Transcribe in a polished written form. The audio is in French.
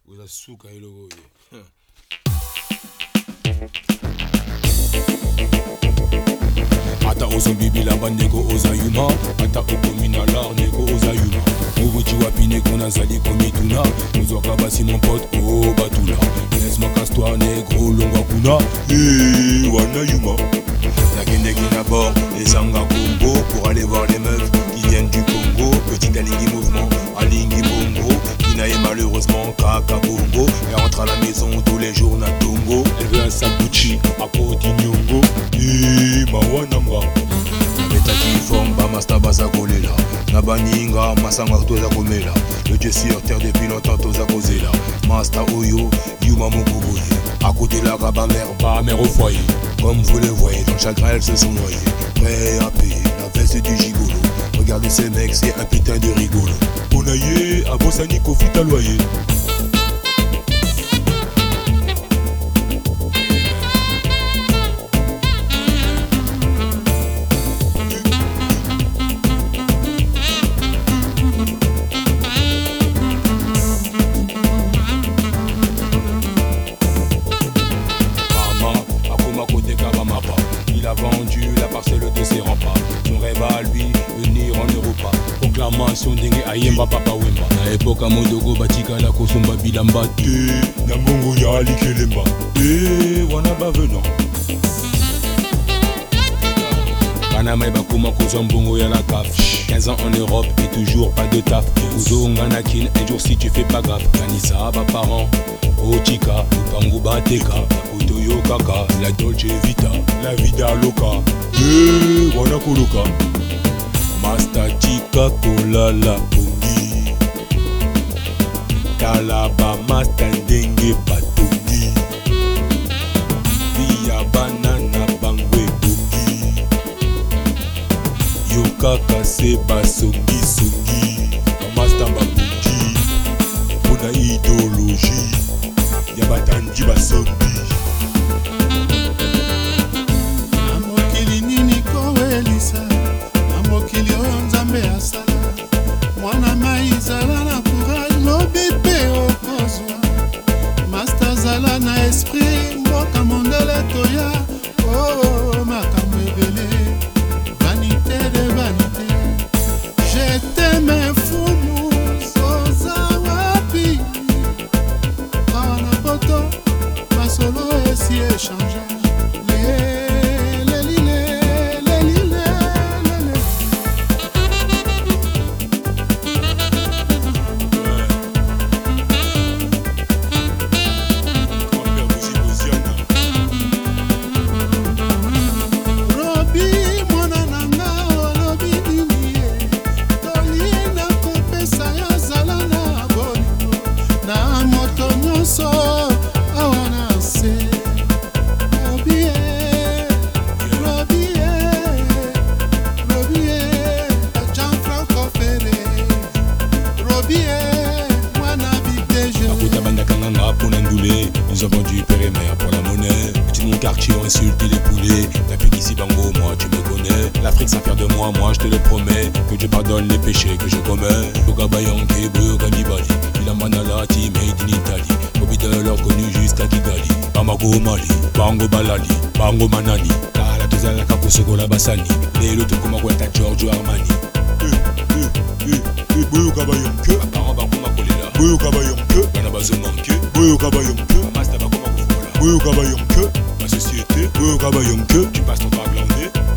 Uzasuka iloko ye. Ata ozo bibi la bandeko oza yuma. Ata okomina lar neko oza yuma. Mobuti wapi neko nazali komituna. Ozoka basi mon pote oh batula. Laisse-moi casse-toi négro longwa kuna. Wana yuma. Nakende kina bord ezanga Congo pour aller voir les meufs qui viennent du Congo. Petite alingi mouvement, alingi bongo. Kina est malheureusement kaka bongo. Elle rentre à la maison tous les jours na tongo. Elle veut un sabuchi à côté nyongo. Mawananga Metaki forme ba masta baza kolela. Na baninga masanga toza komela. Le dieu sur terre depuis longtemps toza kozela. Masta oyo yuma mokoboye. À côté la ba mère au foyer. Comme vous le voyez, dans le chagrin elles se sont noyées. Prêt à payer la veste du gigolo. Regardez ces mecs, c'est un putain de rigolo. Onaye, à Bossani Kofi ta loyer. Il a vendu la parcelle de ses remparts. Son rêve à lui, venir en Europa. Proclamation dengue ayemba papa wemba. Na époque à Modogo batika la kosomba bilamba. Na mongo ya ali kelemba. Wana ba venant. Panama et Bakuma kozwa mbongo ya la CAF. 15 ans en Europe et toujours pas de taf. Ouzo nganakin, un jour si tu fais pas gaffe. Kanisa ba parents. Ochika, Upangu Bateka, Otoyo Kaka, la Dolce Vita, la vida loca. Wana koloka. Master Chika Kolala Bongi. Kalaba Master Ndenge Batongi. Via Banana Bangwe Bongi. Yokaka Seba Songi Songi. Master Babongi. Pona idéologie. Yabatanji basombi. Na mokili nini koelisa. Na mokili oyo nzambe asala. Mwana mai zala na courage lobi pe okozwa. Master zala na esprit mboka mondele toya. Oh makambo ebele. Vanité de vanité. Je t'aime fumu soza wapi. Ma solo est si échangé. Robi mwana nanga olobi nini ye. Toli na kopesa ya zala na bolingo. Na moto nyonso awana se. Robi Jean-Franco Ferré. Robi mwana biteje. Akota bandakanga nga pona ndoulé. Nous avons vendu père et mère pour la monnaie. Petit mon quartier ont insulté les poulets. Depuis qu'ici bango moi tu me connais. L'Afrique s'en fière de moi je te le promets. Que Dieu pardonne les péchés que je commets. Boga Bayanke, Boga Nibali. Il a Manalati, made in Italy. Bobby de l'or connu jusqu'à Kigali. Bamago Mali, Bango Balali, Bango Manani. Kala tozala kakosoko la basani. Lelo tokoma kweta Giorgio Armani. Boyo Kabayonke. Apparent Bangoma Kolela. Boyo Kabayonke. Bana bazo manke. Boyo Kabayonke. Master Bakoma Kofola. Boyo Kabayonke. Ma société. Boyo Kabayonke. Tu passes ton temps à glander.